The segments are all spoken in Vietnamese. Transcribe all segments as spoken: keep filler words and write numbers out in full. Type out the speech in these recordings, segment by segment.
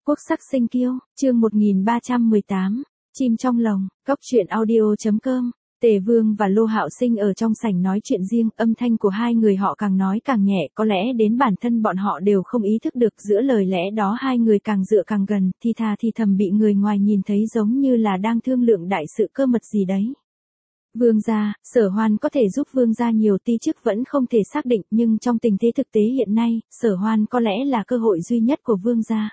Quốc sắc sinh kiêu, chương một nghìn ba trăm mười tám, chim trong lồng, cóc truyện audio chấm com. Tề Vương và Lô Hạo Sinh ở trong sảnh nói chuyện riêng, âm thanh của hai người họ càng nói càng nhẹ, có lẽ đến bản thân bọn họ đều không ý thức được, giữa lời lẽ đó hai người càng dựa càng gần, thì thà thì thầm bị người ngoài nhìn thấy giống như là đang thương lượng đại sự cơ mật gì đấy. Vương gia, Sở Hoan có thể giúp Vương gia nhiều, ti chức vẫn không thể xác định, nhưng trong tình thế thực tế hiện nay, Sở Hoan có lẽ là cơ hội duy nhất của Vương gia.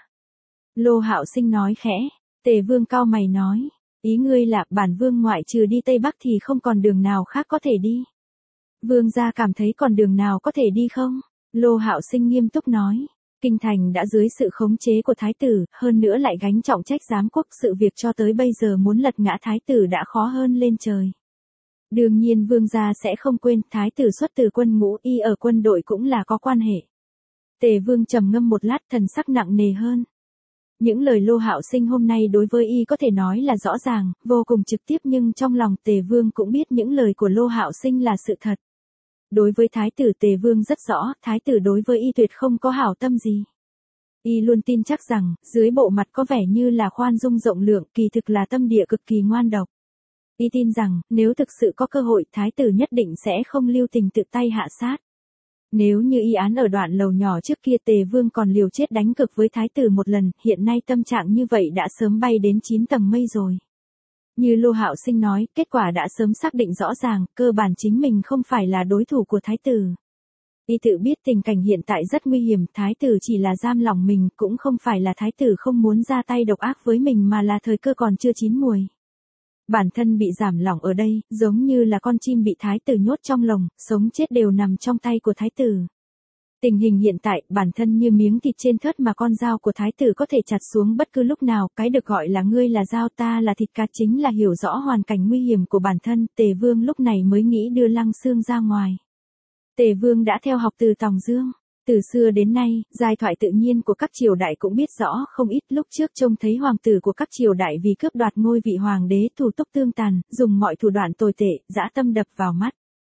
Lô Hạo Sinh nói khẽ. Tề Vương cau mày nói, ý ngươi là bản vương ngoại trừ đi Tây Bắc thì không còn đường nào khác có thể đi. Vương gia cảm thấy còn đường nào có thể đi không? Lô Hạo Sinh nghiêm túc nói, kinh thành đã dưới sự khống chế của thái tử, hơn nữa lại gánh trọng trách giám quốc, sự việc cho tới bây giờ muốn lật ngã thái tử đã khó hơn lên trời. Đương nhiên vương gia sẽ không quên, thái tử xuất từ quân ngũ, y ở quân đội cũng là có quan hệ. Tề Vương trầm ngâm một lát, thần sắc nặng nề hơn. Những lời Lô Hạo Sinh hôm nay đối với y có thể nói là rõ ràng, vô cùng trực tiếp, nhưng trong lòng Tề Vương cũng biết những lời của Lô Hạo Sinh là sự thật. Đối với thái tử Tề Vương rất rõ, thái tử đối với y tuyệt không có hảo tâm gì. Y luôn tin chắc rằng, dưới bộ mặt có vẻ như là khoan dung rộng lượng, kỳ thực là tâm địa cực kỳ ngoan độc. Y tin rằng, nếu thực sự có cơ hội, thái tử nhất định sẽ không lưu tình tự tay hạ sát. Nếu như y án ở đoạn lầu nhỏ trước kia, Tề Vương còn liều chết đánh cực với thái tử một lần, hiện nay tâm trạng như vậy đã sớm bay đến chín tầng mây rồi. Như Lô Hạo Sinh nói, kết quả đã sớm xác định rõ ràng, cơ bản chính mình không phải là đối thủ của thái tử. Y tự biết tình cảnh hiện tại rất nguy hiểm, thái tử chỉ là giam lòng mình, cũng không phải là thái tử không muốn ra tay độc ác với mình mà là thời cơ còn chưa chín muồi. Bản thân bị giảm lỏng ở đây, giống như là con chim bị thái tử nhốt trong lồng, sống chết đều nằm trong tay của thái tử. Tình hình hiện tại, bản thân như miếng thịt trên thớt mà con dao của thái tử có thể chặt xuống bất cứ lúc nào, cái được gọi là ngươi là dao, ta là thịt cá chính là hiểu rõ hoàn cảnh nguy hiểm của bản thân. Tề Vương lúc này mới nghĩ đưa Lăng Xương ra ngoài. Tề Vương đã theo học từ Tòng Dương. Từ xưa đến nay, giai thoại tự nhiên của các triều đại cũng biết rõ không ít, lúc trước trông thấy hoàng tử của các triều đại vì cướp đoạt ngôi vị hoàng đế thủ túc tương tàn, dùng mọi thủ đoạn tồi tệ, dã tâm đập vào mắt.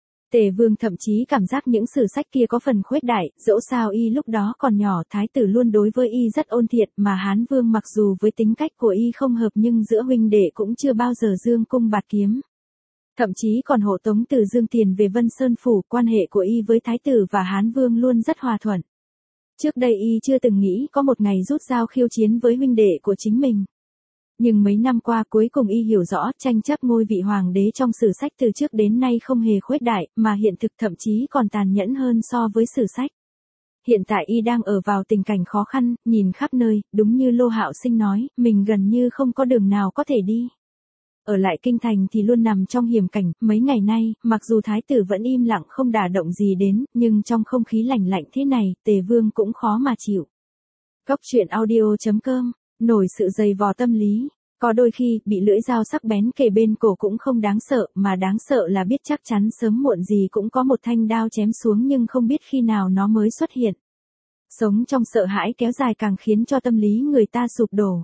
Tề Vương thậm chí cảm giác những sử sách kia có phần khuếch đại, dẫu sao y lúc đó còn nhỏ, thái tử luôn đối với y rất ôn thiện, mà Hán Vương mặc dù với tính cách của y không hợp nhưng giữa huynh đệ cũng chưa bao giờ dương cung bạt kiếm. Thậm chí còn hộ tống từ Dương tiền về Vân Sơn Phủ, quan hệ của y với thái tử và Hán Vương luôn rất hòa thuận. Trước đây y chưa từng nghĩ có một ngày rút dao khiêu chiến với huynh đệ của chính mình. Nhưng mấy năm qua cuối cùng y hiểu rõ, tranh chấp ngôi vị hoàng đế trong sử sách từ trước đến nay không hề khuếch đại, mà hiện thực thậm chí còn tàn nhẫn hơn so với sử sách. Hiện tại y đang ở vào tình cảnh khó khăn, nhìn khắp nơi, đúng như Lô Hạo Sinh nói, mình gần như không có đường nào có thể đi. Ở lại kinh thành thì luôn nằm trong hiểm cảnh, mấy ngày nay, mặc dù thái tử vẫn im lặng không đả động gì đến, nhưng trong không khí lạnh lạnh thế này, Tề Vương cũng khó mà chịu. Cóc truyện audio chấm com, nổi sự dày vò tâm lý. Có đôi khi, bị lưỡi dao sắc bén kề bên cổ cũng không đáng sợ, mà đáng sợ là biết chắc chắn sớm muộn gì cũng có một thanh đao chém xuống nhưng không biết khi nào nó mới xuất hiện. Sống trong sợ hãi kéo dài càng khiến cho tâm lý người ta sụp đổ.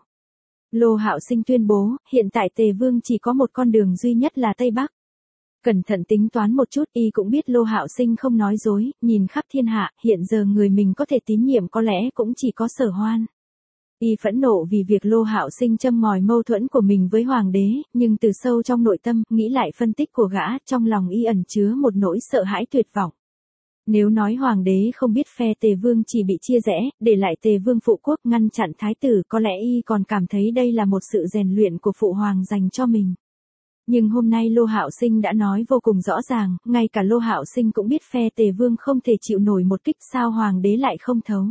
Lô Hạo Sinh tuyên bố, hiện tại Tề Vương chỉ có một con đường duy nhất là Tây Bắc. Cẩn thận tính toán một chút, y cũng biết Lô Hạo Sinh không nói dối, nhìn khắp thiên hạ, hiện giờ người mình có thể tín nhiệm có lẽ cũng chỉ có Sở Hoan. Y phẫn nộ vì việc Lô Hạo Sinh châm ngòi mâu thuẫn của mình với hoàng đế, nhưng từ sâu trong nội tâm, nghĩ lại phân tích của gã, trong lòng y ẩn chứa một nỗi sợ hãi tuyệt vọng. Nếu nói hoàng đế không biết phe Tề Vương chỉ bị chia rẽ, để lại Tề Vương phụ quốc ngăn chặn thái tử, có lẽ y còn cảm thấy đây là một sự rèn luyện của phụ hoàng dành cho mình. Nhưng hôm nay Lô Hạo Sinh đã nói vô cùng rõ ràng, ngay cả Lô Hạo Sinh cũng biết phe Tề Vương không thể chịu nổi một kích, sao hoàng đế lại không thấu.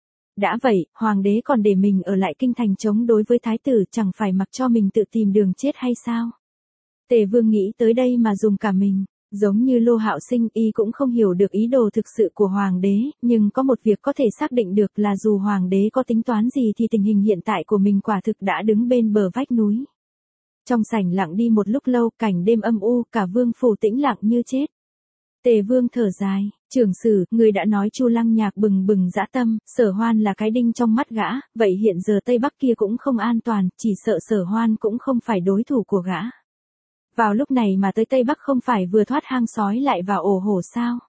Đã vậy, hoàng đế còn để mình ở lại kinh thành chống đối với thái tử, chẳng phải mặc cho mình tự tìm đường chết hay sao? Tề Vương nghĩ tới đây mà dùng cả mình. Giống như Lô Hạo Sinh, y cũng không hiểu được ý đồ thực sự của hoàng đế, nhưng có một việc có thể xác định được là dù hoàng đế có tính toán gì thì tình hình hiện tại của mình quả thực đã đứng bên bờ vách núi. Trong sảnh lặng đi một lúc lâu, cảnh đêm âm u, cả vương phủ tĩnh lặng như chết. Tề Vương thở dài, trưởng sử, người đã nói Chu Lăng Nhạc bừng bừng dã tâm, Sở Hoan là cái đinh trong mắt gã, vậy hiện giờ Tây Bắc kia cũng không an toàn, chỉ sợ Sở Hoan cũng không phải đối thủ của gã. Vào lúc này mà tới Tây Bắc không phải vừa thoát hang sói lại vào ổ hổ sao?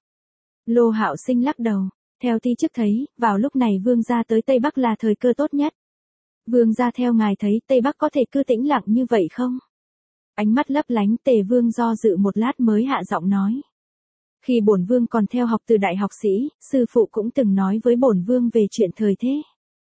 Lô Hạo Sinh lắc đầu, theo ti chức thấy, vào lúc này vương gia tới Tây Bắc là thời cơ tốt nhất. Vương gia theo ngài thấy Tây Bắc có thể cứ tĩnh lặng như vậy không? Ánh mắt lấp lánh, Tề Vương do dự một lát mới hạ giọng nói. Khi bổn vương còn theo học từ đại học sĩ, sư phụ cũng từng nói với bổn vương về chuyện thời thế.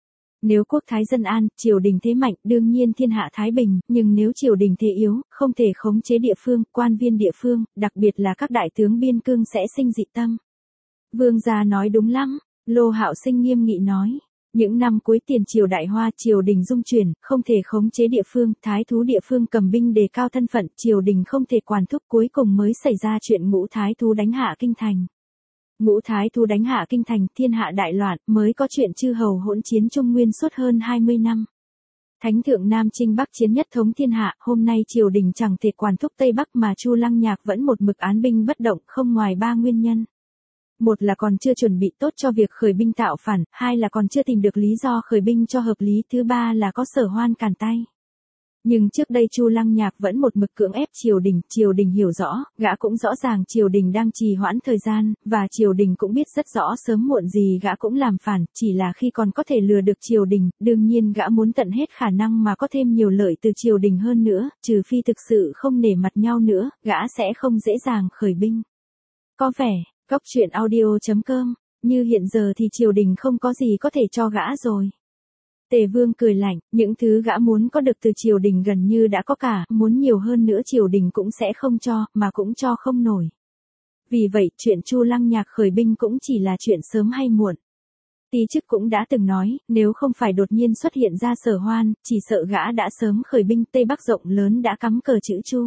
Nếu quốc thái dân an, triều đình thế mạnh, đương nhiên thiên hạ thái bình, nhưng nếu triều đình thế yếu, không thể khống chế địa phương, quan viên địa phương, đặc biệt là các đại tướng biên cương sẽ sinh dị tâm. Vương gia nói đúng lắm, Lô Hạo Sinh nghiêm nghị nói. Những năm cuối tiền triều Đại Hoa, triều đình dung chuyển, không thể khống chế địa phương, thái thú địa phương cầm binh đề cao thân phận, triều đình không thể quản thúc, cuối cùng mới xảy ra chuyện ngũ thái thú đánh hạ kinh thành. Ngũ thái thú đánh hạ kinh thành, thiên hạ đại loạn, mới có chuyện chư hầu hỗn chiến Trung Nguyên suốt hơn hai mươi năm. Thánh thượng Nam Chinh Bắc chiến nhất thống thiên hạ, hôm nay triều đình chẳng thể quản thúc Tây Bắc mà Chu Lăng Nhạc vẫn một mực án binh bất động, không ngoài ba nguyên nhân. Một là còn chưa chuẩn bị tốt cho việc khởi binh tạo phản, hai là còn chưa tìm được lý do khởi binh cho hợp lý, thứ ba là có Sở Hoan cản tay. Nhưng trước đây Chu Lăng Nhạc vẫn một mực cưỡng ép triều đình, triều đình hiểu rõ, gã cũng rõ ràng triều đình đang trì hoãn thời gian, và triều đình cũng biết rất rõ sớm muộn gì gã cũng làm phản, chỉ là khi còn có thể lừa được triều đình, đương nhiên gã muốn tận hết khả năng mà có thêm nhiều lợi từ triều đình hơn nữa, trừ phi thực sự không nể mặt nhau nữa, gã sẽ không dễ dàng khởi binh. Có vẻ, Góc truyện audio chấm com, như hiện giờ thì triều đình không có gì có thể cho gã rồi. Tề Vương cười lạnh, những thứ gã muốn có được từ triều đình gần như đã có cả, muốn nhiều hơn nữa triều đình cũng sẽ không cho, mà cũng cho không nổi. Vì vậy, chuyện Chu Lăng Nhạc khởi binh cũng chỉ là chuyện sớm hay muộn. Tí chức cũng đã từng nói, nếu không phải đột nhiên xuất hiện ra Sở Hoan, chỉ sợ gã đã sớm khởi binh, Tây Bắc rộng lớn đã cắm cờ chữ Chu.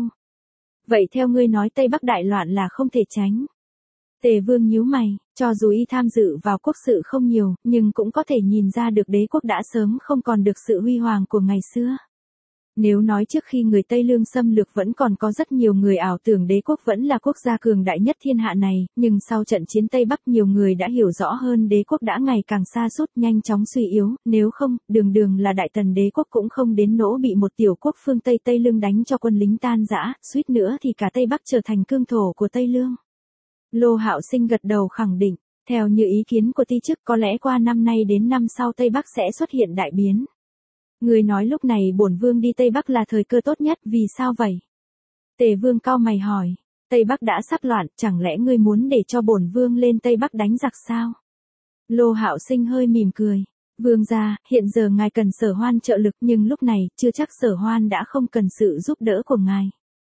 Vậy theo ngươi nói Tây Bắc đại loạn là không thể tránh. Tề Vương nhíu mày, cho dù y tham dự vào quốc sự không nhiều, nhưng cũng có thể nhìn ra được đế quốc đã sớm không còn được sự huy hoàng của ngày xưa. Nếu nói trước khi người Tây Lương xâm lược vẫn còn có rất nhiều người ảo tưởng đế quốc vẫn là quốc gia cường đại nhất thiên hạ này, nhưng sau trận chiến Tây Bắc nhiều người đã hiểu rõ hơn đế quốc đã ngày càng sa sút nhanh chóng suy yếu, nếu không, đường đường là đại tần đế quốc cũng không đến nỗi bị một tiểu quốc phương Tây Tây Lương đánh cho quân lính tan rã, suýt nữa thì cả Tây Bắc trở thành cương thổ của Tây Lương. Lô Hạo Sinh gật đầu khẳng định, theo như ý kiến của ti chức có lẽ qua năm nay đến năm sau Tây Bắc sẽ xuất hiện đại biến. Người nói lúc này bổn vương đi Tây Bắc là thời cơ tốt nhất, vì sao vậy? Tề Vương cau mày hỏi, Tây Bắc đã sắp loạn, chẳng lẽ ngươi muốn để cho bổn vương lên Tây Bắc đánh giặc sao? Lô Hạo Sinh hơi mỉm cười, vương gia, hiện giờ ngài cần Sở Hoan trợ lực nhưng lúc này chưa chắc Sở Hoan đã không cần sự giúp đỡ của ngài.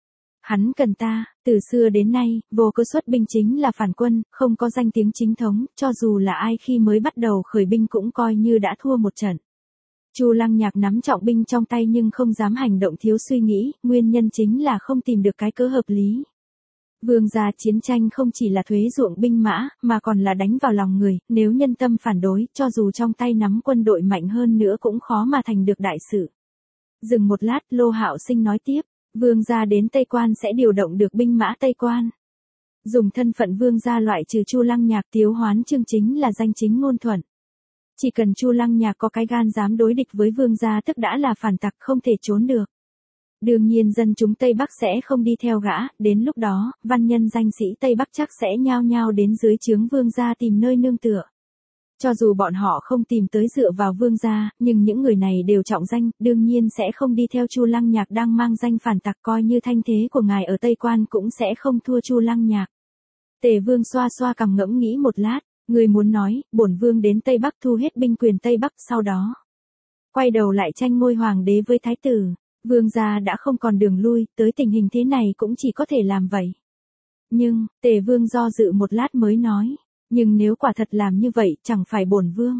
Hắn cần ta, từ xưa đến nay, vô cơ xuất binh chính là phản quân, không có danh tiếng chính thống, cho dù là ai khi mới bắt đầu khởi binh cũng coi như đã thua một trận. Chu Lăng Nhạc nắm trọng binh trong tay nhưng không dám hành động thiếu suy nghĩ, nguyên nhân chính là không tìm được cái cớ hợp lý. Vương gia, chiến tranh không chỉ là thuế ruộng binh mã, mà còn là đánh vào lòng người, nếu nhân tâm phản đối, cho dù trong tay nắm quân đội mạnh hơn nữa cũng khó mà thành được đại sự. Dừng một lát, Lô Hạo Sinh nói tiếp. Vương gia đến Tây Quan sẽ điều động được binh mã Tây Quan. Dùng thân phận vương gia loại trừ Chu Lăng Nhạc, Tiếu Hoán Chương chính là danh chính ngôn thuận. Chỉ cần Chu Lăng Nhạc có cái gan dám đối địch với vương gia tức đã là phản tặc không thể trốn được. Đương nhiên dân chúng Tây Bắc sẽ không đi theo gã, đến lúc đó, văn nhân danh sĩ Tây Bắc chắc sẽ nhao nhao đến dưới trướng vương gia tìm nơi nương tựa. Cho dù bọn họ không tìm tới dựa vào vương gia, nhưng những người này đều trọng danh, đương nhiên sẽ không đi theo Chu Lăng Nhạc đang mang danh phản tặc, coi như thanh thế của ngài ở Tây Quan cũng sẽ không thua Chu Lăng Nhạc. Tề Vương xoa xoa cằm ngẫm nghĩ một lát, người muốn nói, bổn vương đến Tây Bắc thu hết binh quyền Tây Bắc, sau đó quay đầu lại tranh ngôi hoàng đế với thái tử. Vương gia đã không còn đường lui, tới tình hình thế này cũng chỉ có thể làm vậy. Nhưng, Tề Vương do dự một lát mới nói. Nhưng nếu quả thật làm như vậy, chẳng phải bổn vương.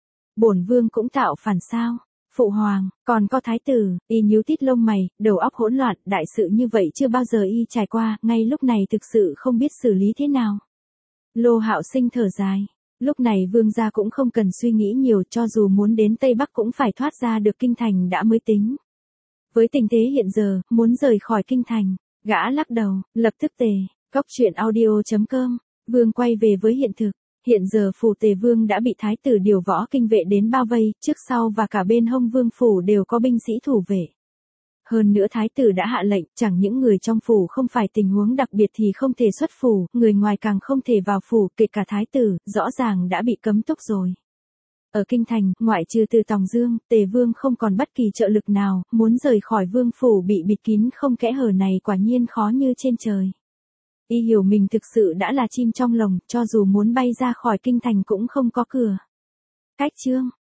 Bổn vương cũng tạo phản sao? Phụ hoàng, còn có thái tử, y nhíu tít lông mày, đầu óc hỗn loạn, đại sự như vậy chưa bao giờ y trải qua, ngay lúc này thực sự không biết xử lý thế nào. Lô Hạo Sinh thở dài, lúc này vương gia cũng không cần suy nghĩ nhiều, cho dù muốn đến Tây Bắc cũng phải thoát ra được kinh thành đã mới tính. Với tình thế hiện giờ, muốn rời khỏi kinh thành, gã lắc đầu, lập tức tề, góc truyện audio chấm com. Vương quay về với hiện thực, hiện giờ phủ Tề Vương đã bị thái tử điều võ kinh vệ đến bao vây, trước sau và cả bên hông vương phủ đều có binh sĩ thủ vệ. Hơn nữa thái tử đã hạ lệnh, chẳng những người trong phủ không phải tình huống đặc biệt thì không thể xuất phủ, người ngoài càng không thể vào phủ, kể cả thái tử, rõ ràng đã bị cấm túc rồi. Ở kinh thành, ngoại trừ từ Tòng Dương, Tề Vương không còn bất kỳ trợ lực nào, muốn rời khỏi vương phủ bị bịt kín không kẽ hở này quả nhiên khó như trên trời. Y hiểu mình thực sự đã là chim trong lồng, cho dù muốn bay ra khỏi kinh thành cũng không có cửa. Cách chương